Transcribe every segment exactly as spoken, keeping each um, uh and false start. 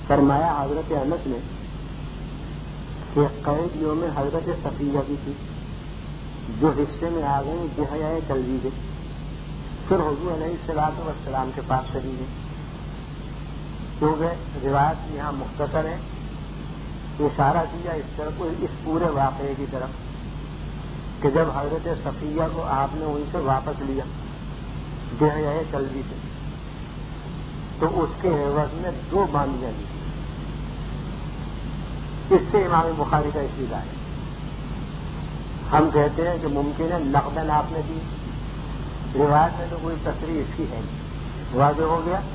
فرمایا حضرت انس نے کہ قید یوم حضرت صفیہ کی تھی جو حصے میں آ گئی بحیاء قلبی کے، پھر حضور علیہ الصلوۃ والسلام کے پاس چلی گئی، کیونکہ روایت یہاں مختصر ہے، اشارہ کیا اس طرف اس پورے واقعے کی طرف کہ جب حضرت صفیہ کو آپ نے ان سے واپس لیا بحیاء قلبی سے تو اس کے عوض میں دو باندیاں لی۔ اس سے امام بخاری کا استدلال ہے۔ ہم کہتے ہیں کہ ممکن ہے نقداً آپ نے دی، روایت میں تو کوئی تصریح اس کی ہے نہیں، واضح ہو گیا۔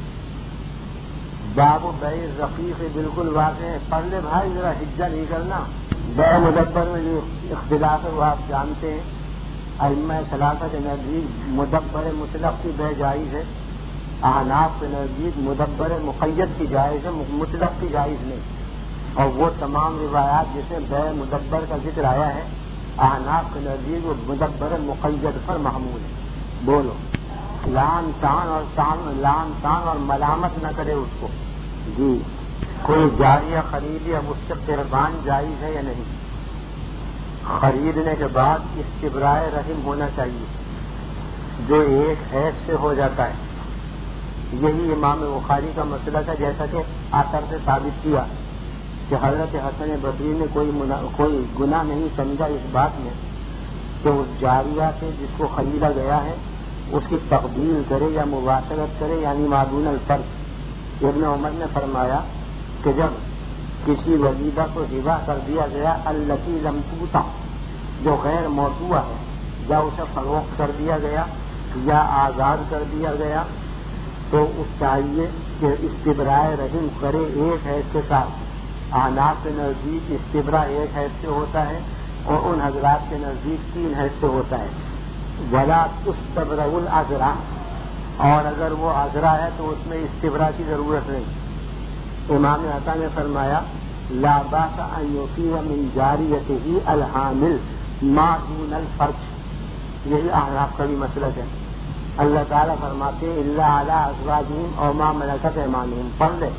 باب بیع رقیق بالکل واضح ہے، پڑھ لے بھائی، ذرا حجہ نہیں کرنا۔ بیع مدبر میں جو اختلاف ہے وہ آپ جانتے ہیں، ائمہ ثلاثہ کے نزدیک مدبر مطلق کی بیع جائز ہے، احناف کے نزدیک مدبر مقید کی جائز ہے، مطلق کی جائز نہیں، اور وہ تمام روایات جس میں بیع مدبر کا ذکر آیا ہے احناف کے نزدیک وہ مدبر مقید پر محمول ہے۔ بولو لان تان اور تان لان تان اور ملامت نہ کرے اس کو۔ جی کوئی جاریہ خریدی، اب اس سے قربان جائز ہے یا نہیں؟ خریدنے کے بعد استبراء رحم ہونا چاہیے جو ایک حیض سے ہو جاتا ہے۔ یہی امام بخاری کا مسئلہ تھا، جیسا کہ آثر سے ثابت کیا کہ حضرت حسن بصری نے کوئی منا... کوئی گناہ نہیں سمجھا اس بات میں کہ اس جاریہ سے جس کو خریدا گیا ہے اس کی تقبیل کرے یا مباشرت کرے، یعنی معدون الفرض۔ ابن عمر نے فرمایا کہ جب کسی ولیدہ کو ہبہ کر دیا گیا التی لم توطع، جو غیر موضوع ہے، یا اسے فروخت کر دیا گیا یا آزاد کر دیا گیا، تو اس چاہیے کہ استبراء رحم کرے ایک حیض کے ساتھ۔ احناف کے نزدیک استبراء ایک حیض سے ہوتا ہے اور ان حضرات کے نزدیک تین حیض سے ہوتا ہے۔ ولا تستبرأ العذرا، اور اگر وہ عذرا ہے تو اس میں استبراء کی ضرورت نہیں۔ امام عطا نے فرمایا لا باس ان یفیء من جاریته الحامل ما دون الفرج، یہی احناف کا بھی مسلک ہے۔ اللہ تعالیٰ فرماتے الا علی ازواجہم او ما ملکت ایمانہم، پڑھ لے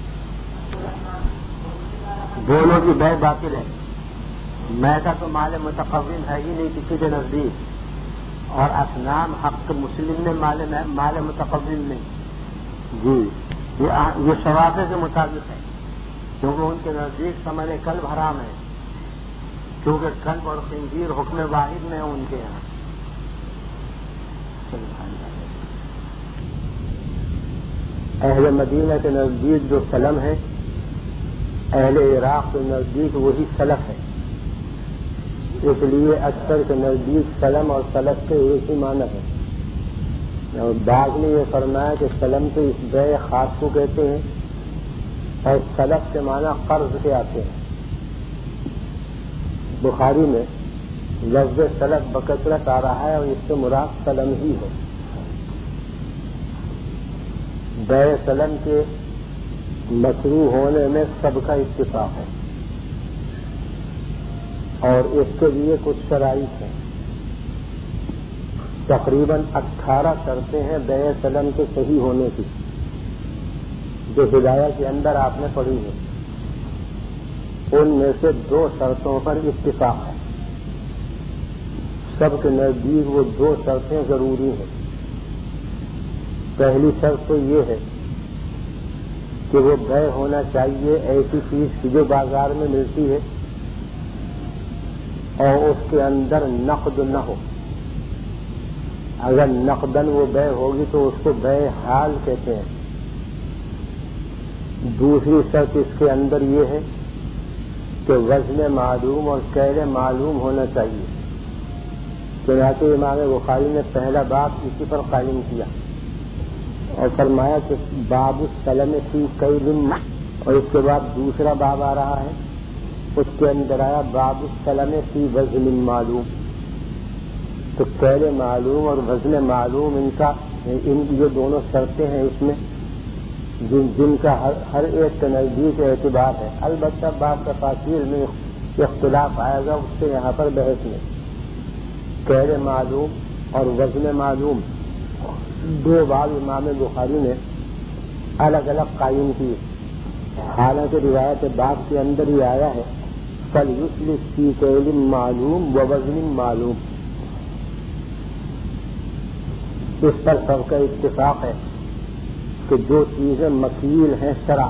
دونوں کی بیع باطل ہے۔ میتہ تو مال متقوم ہے ہی نہیں کسی کے نزدیک، اور اسنام حق مسلم میں مال مال متقوم نہیں۔ جی یہ شوافع کے مطابق ہے، کیونکہ ان کے نزدیک ثمن کلب حرام ہے، کیونکہ کلب اور خنزیر حکم واحد میں ان کے یہاں۔ اہل مدینہ کے نزدیک جو سلم ہے، اہل عراق کے نزدیک وہی سلف ہے، اس لیے اکثر کے نزدیک سلم اور سلف کے ایک ہی معنی ہے۔ اور بعض نے یہ فرمایا کہ سلم کے اس بیع خاص کو کہتے ہیں اور سلف کے معنی قرض کے آتے ہیں۔ بخاری میں لفظ سلف بکثرت آ رہا ہے اور اس سے مراد سلم ہی ہے۔ بیع سلم کے مشروع ہونے میں سب کا اتفاق ہے، اور اس کے لیے کچھ شرائط ہیں، تقریباً اٹھارہ شرطیں ہیں بیع سلم کے صحیح ہونے کی، جو ہدایہ کے اندر آپ نے پڑھی ہے۔ ان میں سے دو شرطوں پر اتفاق ہے، سب کے نزدیک وہ دو شرطیں ضروری ہیں۔ پہلی شرط تو یہ ہے کہ وہ بیع ہونا چاہیے ایسی چیز کی جو بازار میں ملتی ہے اور اس کے اندر نقد نہ ہو۔ اگر نقدن وہ بیع ہوگی تو اس کو بیع حال کہتے ہیں۔ دوسری شرط اس کے اندر یہ ہے کہ وزن معلوم اور کیل معلوم ہونا چاہیے۔ چنانچہ امام بخاری نے پہلا باب اسی پر قائم کیا اور فرمایا کہ باب السلم فی کیل، اور اس کے بعد دوسرا باب آ رہا ہے، اس کے اندر آیا باب السلم فی وزن معلوم۔ تو کیل معلوم اور وزن معلوم ان کا ان یہ دونوں شرطیں ہیں اس میں جن, جن کا ہر, ہر ایک کے نزدیک اعتبار ہے۔ البتہ باب تفاصیل میں اختلاف آئے گا، اس سے یہاں پر بحث میں کیل معلوم اور وزن معلوم دو باب امام بخاری نے الگ الگ قائم کی۔ حالانکہ روایت باب کے اندر ہی آیا ہے فَلْيُسْلِفْ فِي كَيْلٍ مَّعْلُومٍ وَوَزْنٍ مَّعْلُومٍ. اس پر سب کا اتفاق ہے کہ جو چیزیں مکیل ہیں شرع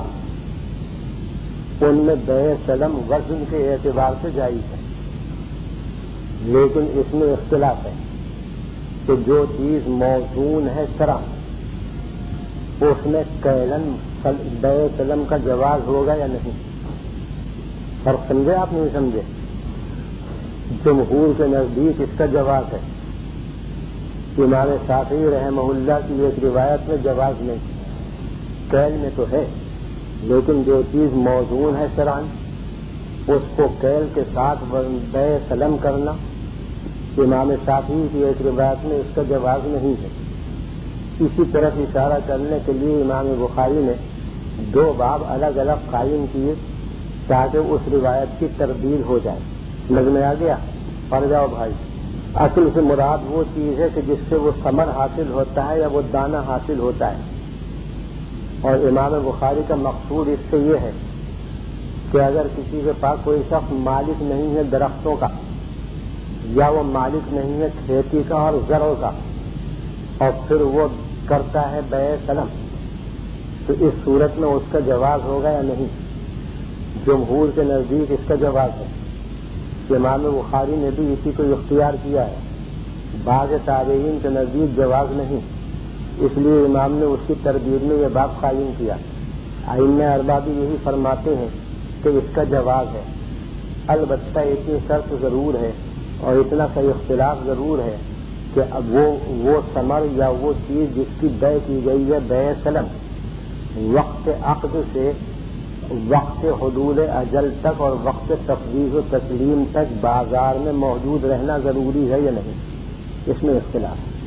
ان میں بیع سلم وزن کے اعتبار سے جائز ہے، لیکن اس میں اختلاف ہے کہ جو چیز موزون ہے شرع اس میں کیلن بیع سلم کا جواز ہوگا یا نہیں. فرق سمجھے آپ نہیں سمجھے؟ جمہور کے نزدیک اس کا جواز ہے. امام شافعی رحمہ اللہ کی ایک روایت میں جواز نہیں، کیل میں تو ہے، لیکن جو چیز موزون ہے شرعاً اس کو کیل کے ساتھ بیع سلم کرنا امام شافعی کی ایک روایت میں اس کا جواز نہیں ہے. اسی طرف اشارہ کرنے کے لیے امام بخاری نے دو باب الگ الگ قائم کیے تاکہ اس روایت کی تردید ہو جائے. سمجھ میں آ گیا؟ پڑھ جاؤ بھائی. اصل سے مراد وہ چیز ہے کہ جس سے وہ ثمر حاصل ہوتا ہے یا وہ دانہ حاصل ہوتا ہے، اور امام بخاری کا مقصود اس سے یہ ہے کہ اگر کسی کے پاس کوئی شخص مالک نہیں ہے درختوں کا، یا وہ مالک نہیں ہے کھیتی کا اور زرعوں کا، اور پھر وہ کرتا ہے بیع سلم، تو اس صورت میں اس کا جواز ہوگا یا نہیں؟ جمہور کے نزدیک اس کا جواز ہے. امام بخاری نے بھی اسی کو اختیار کیا ہے. بعض تابعین کے نزدیک جواز نہیں، اس لیے امام نے اس کی تردید میں یہ باب قائم کیا. ائمہ اربعہ بھی یہی فرماتے ہیں کہ اس کا جواز ہے. البتہ اتنی شرط ضرور ہے اور اتنا صحیح اختلاف ضرور ہے کہ اب وہ وہ ثمر یا وہ چیز جس کی بیع کی گئی ہے بیع سلم، وقت عقد سے وقت حدود اجل تک اور وقت تفویض و تسلیم تک بازار میں موجود رہنا ضروری ہے یا نہیں، اس میں اختلاف ہے.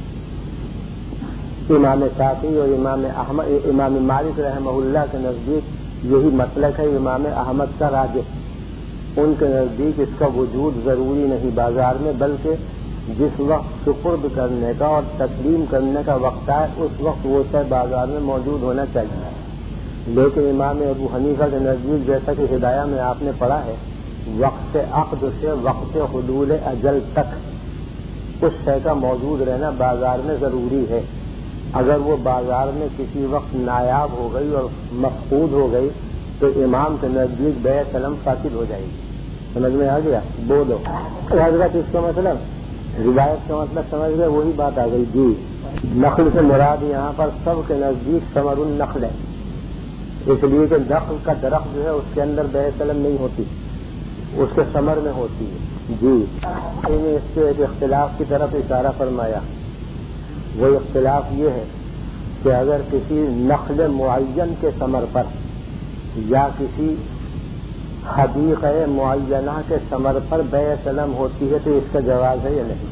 امام شافعی اور امام احمد امام مالک رحمہ اللہ کے نزدیک یہی مسلک ہے. امام احمد کا راجح، ان کے نزدیک اس کا وجود ضروری نہیں بازار میں، بلکہ جس وقت سپرد کرنے کا اور تسلیم کرنے کا وقت ہے اس وقت وہ شے بازار میں موجود ہونا چاہیے. لیکن امام ابو حنیفہ کے نزدیک جیسا کہ ہدایہ میں آپ نے پڑھا ہے وقت عقد سے وقت حدود اجل تک اس شے کا موجود رہنا بازار میں ضروری ہے. اگر وہ بازار میں کسی وقت نایاب ہو گئی اور مفقود ہو گئی تو امام کے نزدیک بیع سلم فاسد ہو جائے گی. سمجھ میں آ گیا؟ بولو حضرت. اس کا مطلب روایت کا مطلب سمجھ گئے؟ وہی بات آ گئی. جی نخل سے مراد یہاں پر سب کے نزدیک ثمر النخل ہے، اس لیے کہ نخل کا درخت جو ہے اس کے اندر بیع سلم نہیں ہوتی، اس کے ثمر میں ہوتی ہے. جی اس سے ایک اختلاف کی طرف اشارہ فرمایا. وہ اختلاف یہ ہے کہ اگر کسی نخل معین کے ثمر پر یا کسی حدیقہ معینہ کے ثمر پر بیع سلم ہوتی ہے تو اس کا جواز ہے یا نہیں؟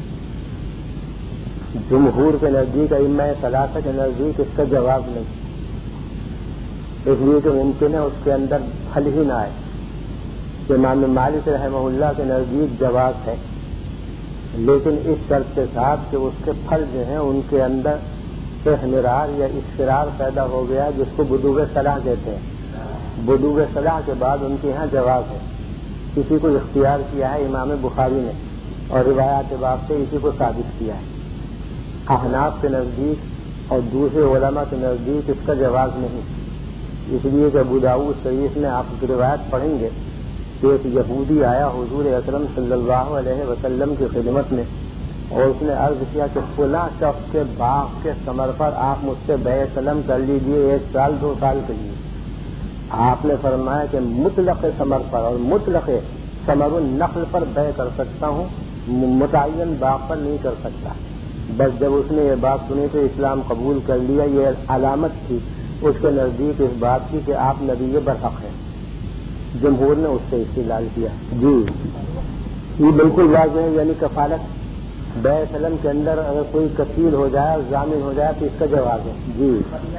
جمہور کے نزدیک ائمہ ثلاثہ کے نزدیک اس کا جواز نہیں، اس لیے کہ ممکن ہے اس کے اندر پھل ہی نہ آئے. امام مالک رحمہ اللہ کے نزدیک جواز ہے، لیکن اس شرط کے ساتھ کہ اس کے پھل جو ہیں ان کے اندر احمرار یا اصفرار پیدا ہو گیا جس کو بدوغ صلاح کہتے ہیں. بدوغ صلاح کے بعد ان کے یہاں جواز ہے. اسی کو اختیار کیا ہے امام بخاری نے اور روایات باب سے اسی کو ثابت کیا ہے. احناف کے نزدیک اور دوسرے علماء کے نزدیک اس کا جواز نہیں، اس لیے کہ ابو داؤد شریف میں آپ کی روایت پڑھیں گے کہ ایک یہودی آیا حضور اکرم صلی اللہ علیہ وسلم کی خدمت میں اور اس نے عرض کیا کہ فلاں شخص کے باغ کے ثمر پر آپ مجھ سے بیع سلم کر لیجیے ایک سال دو سال کے لیے. آپ نے فرمایا کہ مطلق ثمر پر اور مطلق ثمر النخل پر بیع کر سکتا ہوں، متعین باغ پر نہیں کر سکتا. بس جب اس نے یہ بات سنی تو اسلام قبول کر لیا. یہ علامت تھی اس کے نزدیک اس بات کی کہ آپ نبی برحق ہیں. جمہور نے اس سے استدلال کیا. جی یہ بالکل واضح ہے، یعنی کفالت بیع سلم کے اندر اگر کوئی کفیل ہو جائے اور ضامن ہو جائے تو اس کا جواب ہے. جی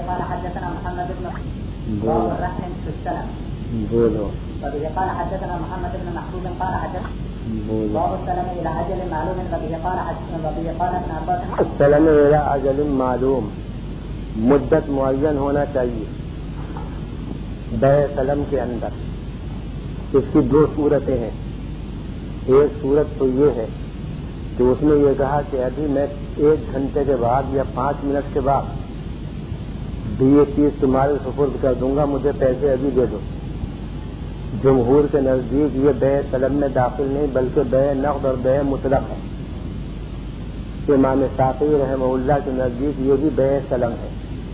بولو. قال حدثنا محمد بن محمود قال حدثنا باب السلام الى اجل معلوم قال حدثنا قال ابن عباس السلام الى اجل معلوم، مدت معین ہونا چاہیے. بیع سلم کے اندر اس کی دو صورتیں ہیں. ایک صورت تو یہ ہے کہ اس نے یہ کہا کہ ابھی میں ایک گھنٹے کے بعد یا پانچ منٹ کے بعد بھی یہ چیز تمہارے سپرد کر دوں گا, مجھے پیسے ابھی دے دو. جمہور کے نزدیک یہ بیع سلم میں داخل نہیں بلکہ بیع نقد اور بیع مطلق ہے. امام شافعی رحمہ اللہ کے نزدیک یہ بھی بیع سلم ہے.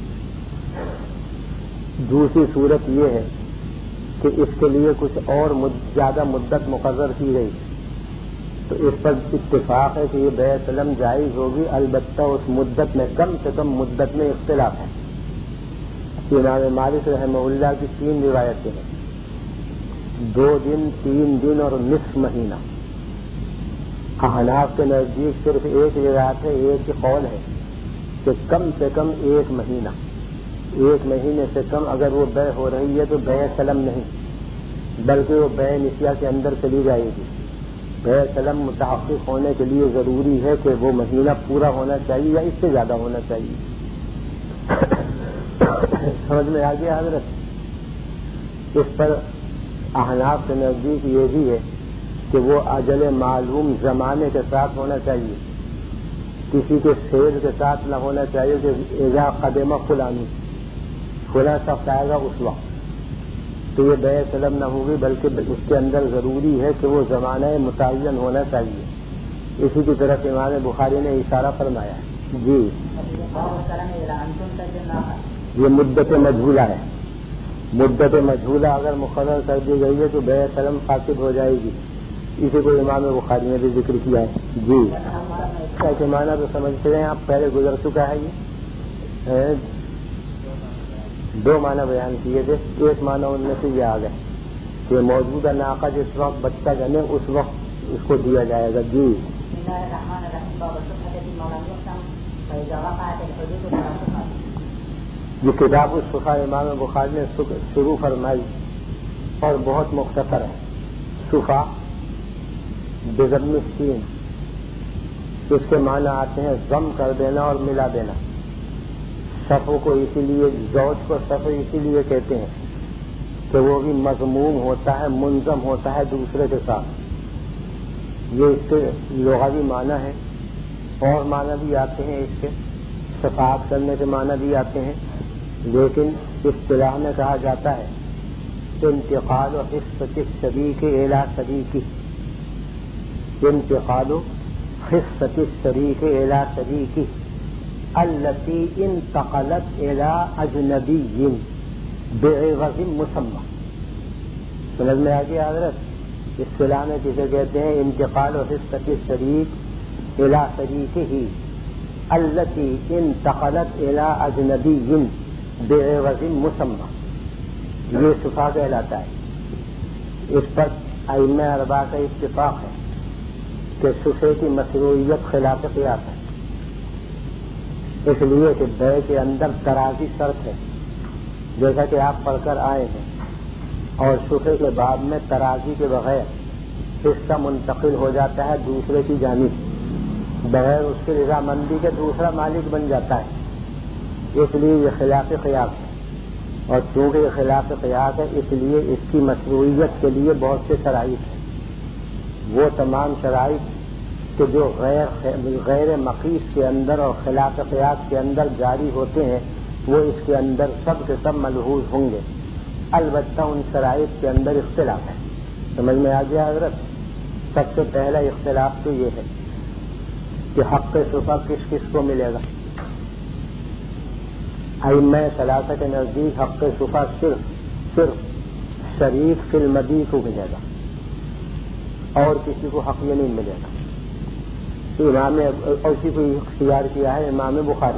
دوسری صورت یہ ہے کہ اس کے لیے کچھ اور زیادہ مدت مقرر کی گئی, تو اس پر اتفاق ہے کہ یہ بیع سلم جائز ہوگی, البتہ اس مدت میں کم سے کم مدت میں اختلاف ہے. امام مالک رحمہ اللہ کی تین روایتیں ہیں, دو دن, تین دن اور نصف مہینہ. احناف کے نزدیک صرف ایک روایت ہے, ایک ہی قول ہے کہ کم سے کم ایک مہینہ. ایک مہینے سے کم اگر وہ بیع ہو رہی ہے تو بیع سلم نہیں بلکہ وہ بیع نسیہ کے اندر چلی جائے گی. بیع سلم متحقق ہونے کے لیے ضروری ہے کہ وہ مہینہ پورا ہونا چاہیے یا اس سے زیادہ ہونا چاہیے. سمجھ میں آ گیا حضرت؟ اس پر احناف کے نزدیک یہ بھی ہے کہ وہ اجل معلوم زمانے کے ساتھ ہونا چاہیے, کسی کے سیل کے ساتھ نہ ہونا چاہیے کہ اذا قدم فلانی فلاں شخص آئے گا اس وقت, تو یہ بیع سلم نہ ہوگی بلکہ اس کے اندر ضروری ہے کہ وہ زمانہ متعین ہونا چاہیے. اسی کی طرف امام بخاری نے اشارہ فرمایا ہے. جی یہ مدت مجھولہ ہے. مدت مجھولہ اگر مقرر کر دی گئی ہے تو بیع سلم فاسد ہو جائے گی. اسی کو امام بخاری نے بھی ذکر کیا ہے. جی ایسے معنی تو سمجھتے ہیں آپ, پہلے گزر چکا ہے. یہ دو معنی بیان کیے تھے, ایک معنی ان میں سے یہ آ گئے کہ موجودہ ناقہ جس وقت بچہ جنے اس وقت اس کو دیا جائے گا. جی یہ کتاب الصفا امام بخاری نے شروع فرمائی اور بہت مختصر ہے. صفا بضم السین, اس کے معنی آتے ہیں ضم کر دینا اور ملا دینا. صفوں کو اسی لیے زوج کو صف اسی لیے کہتے ہیں کہ وہ بھی مضموم ہوتا ہے, منظم ہوتا ہے دوسرے کے ساتھ. یہ اس کے لغوی معنی ہے. اور معنی بھی آتے ہیں اس کے, صفات کرنے کے معنی بھی آتے ہیں, لیکن اصطلاح میں کہا جاتا ہے انتقال و حصۃ الشریک الی شریک. انتقال و حصۃ الشریک الی شریک التي انتقلت الى اجنبی بعوض مسمى. سمجھ میں آ گیا حضرت؟ اصطلاح میں کسے کہتے ہیں انتقال و حصۃ الشریک الى شریکہ التي انتقلت الى اجنبی بعوض مسمى. یہ صفا کہلاتا ہے. اس پر ائمہ اربعہ کا اتفاق ہے کہ صفے کی مشروعیت خلاف قیاس ہے, اس لیے کہ بیع کے اندر ترازی شرط ہے, جیسا کہ آپ پڑھ کر آئے ہیں. اور صفے کے بعد میں ترازی کے بغیر حصہ منتقل ہو جاتا ہے دوسرے کی جانب, بغیر اس کی رضامندی کے دوسرا مالک بن جاتا ہے. اس لیے یہ خلاف قیاس ہے, اور چونکہ یہ خلاف قیاس ہے اس لیے اس کی مشروعیت کے لیے بہت سے شرائط ہیں. وہ تمام شرائط کہ جو غیر غیر مقیس کے اندر اور خلاف قیاس کے اندر جاری ہوتے ہیں وہ اس کے اندر سب کے سب ملحوظ ہوں گے, البتہ ان شرائط کے اندر اختلاف ہے. سمجھ میں آ گیا حضرت؟ سب سے پہلا اختلاف تو یہ ہے کہ حق صفا کس کس کو ملے گا. ائمہ ثلاثہ کے نزدیک حق صفا صرف صرف شریک فی المدی کو ملے گا, اور کسی کو حق یہ نہیں ملے گا. امام اسی کو اختیار کیا ہے امام بخاری.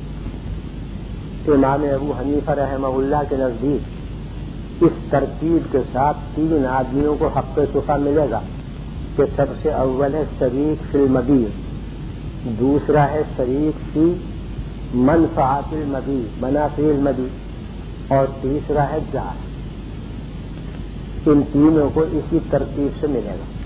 امام ابو حنیفہ رحمہ اللہ کے نزدیک اس ترتیب کے ساتھ تین آدمیوں کو حق صفا ملے گا کہ سب سے اول ہے شریک فی المبی, دوسرا ہے شریک فی منفعات المبی منافع المبی, اور تیسرا ہے جار. ان تینوں کو اسی ترتیب سے ملے گا.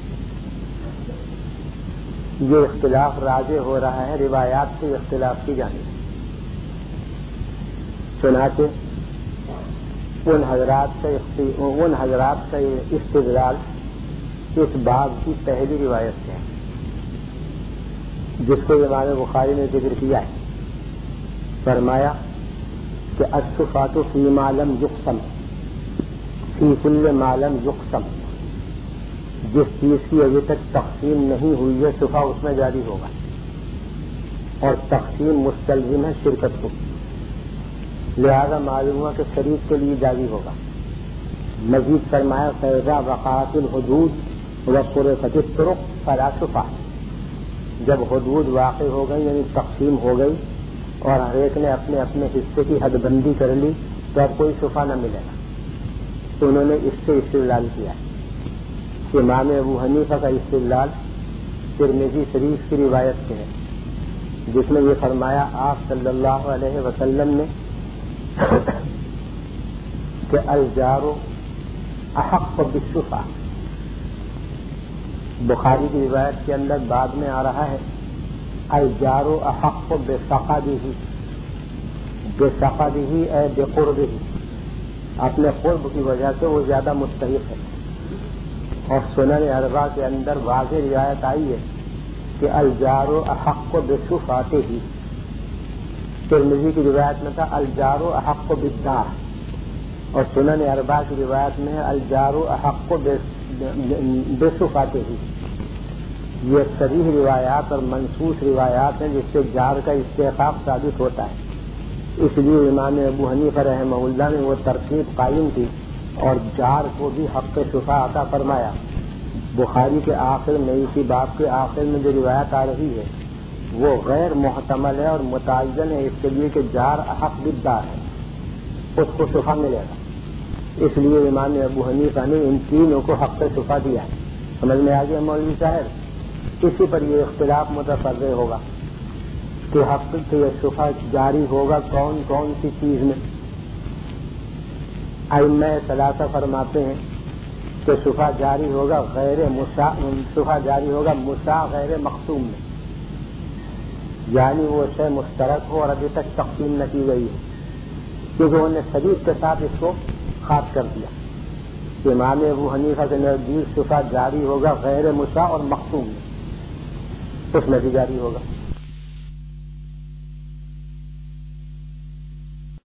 یہ اختلاف راجع ہو رہا ہے روایات سے اختلاف کی جانب. چنانچہ ان حضرات کا ان حضرات کا استدلال اس باب کی پہلی روایت سے ہے جس کو امام بخاری نے ذکر کیا ہے. فرمایا کہ الصفات فی ما لم یقسم فی کل ما لم یقسم، جس چیز کی ابھی تک تقسیم نہیں ہوئی ہے صفا اس میں جاری ہوگا، اور تقسیم مستلزم ہے شرکت کو، لہذا معلوم ہوا کہ شریک کے لیے جاری ہوگا. مزید فرمایا فیضا وقعت الحدود وصرفت الطرق فلا صفا، جب حدود واقع ہو گئی یعنی تقسیم ہو گئی اور ہر ایک نے اپنے اپنے حصے کی حد بندی کر لی تو اب کوئی صفا نہ ملے گا. تو انہوں نے اس سے استدلال کیا. امام ابو حنیفہ کا استدلال ترمذی شریف کی روایت سے ہے جس میں یہ فرمایا آپ صلی اللہ علیہ وسلم نے کہ الجار احق بالشفاء. بخاری کی روایت کے اندر بعد میں آ رہا ہے الجار احق بفقدہ بفقدہ اے بقربہ، اپنے قرب کی وجہ سے وہ زیادہ مستحق ہے. اور سنن اربعہ کے اندر واضح روایت آئی ہے کہ الجار احق بشفاعتہ، ترمذی کی روایت میں تھا الجار احق بالدار، اور سنن اربعہ کی روایت میں ہے الجار احق بشفاعتہ. یہ صریح روایات اور منصوص روایات ہیں جس سے جار کا استحقاق ثابت ہوتا ہے. اس لیے امام ابو حنیفہ رحمہ اللہ نے وہ ترتیب قائم کی اور جار کو بھی حق شفاء عطا فرمایا. بخاری کے آخر میں اسی باب کے آخر میں جو روایت آ رہی ہے وہ غیر محتمل ہے اور متعین ہے، اس کے لیے کہ جار حق بالدار ہے، اس کو شفا ملے گا. اس لیے امام ابو حنیفہ نے ان تینوں کو حق شفا دیا ہے. سمجھ میں آ گیا مولوی صاحب؟ اسی پر یہ اختلاف متفرع ہوگا کہ حق سے یہ شفا جاری ہوگا کون کون سی چیز میں. ائمہ ثلاثہ فرماتے ہیں کہ شفا جاری ہوگا غیر مسا شفا جاری ہوگا مسا غیر مقسوم میں، یعنی وہ شے مشترک ہو اور ابھی تک تقسیم نہ کی گئی ہے، کیونکہ انہوں نے شریک کے ساتھ اس کو خاص کر دیا. امام ابو حنیفہ کے نزدیک شفا جاری ہوگا غیر مسا اور مقسوم میں، اس میں بھی جاری ہوگا.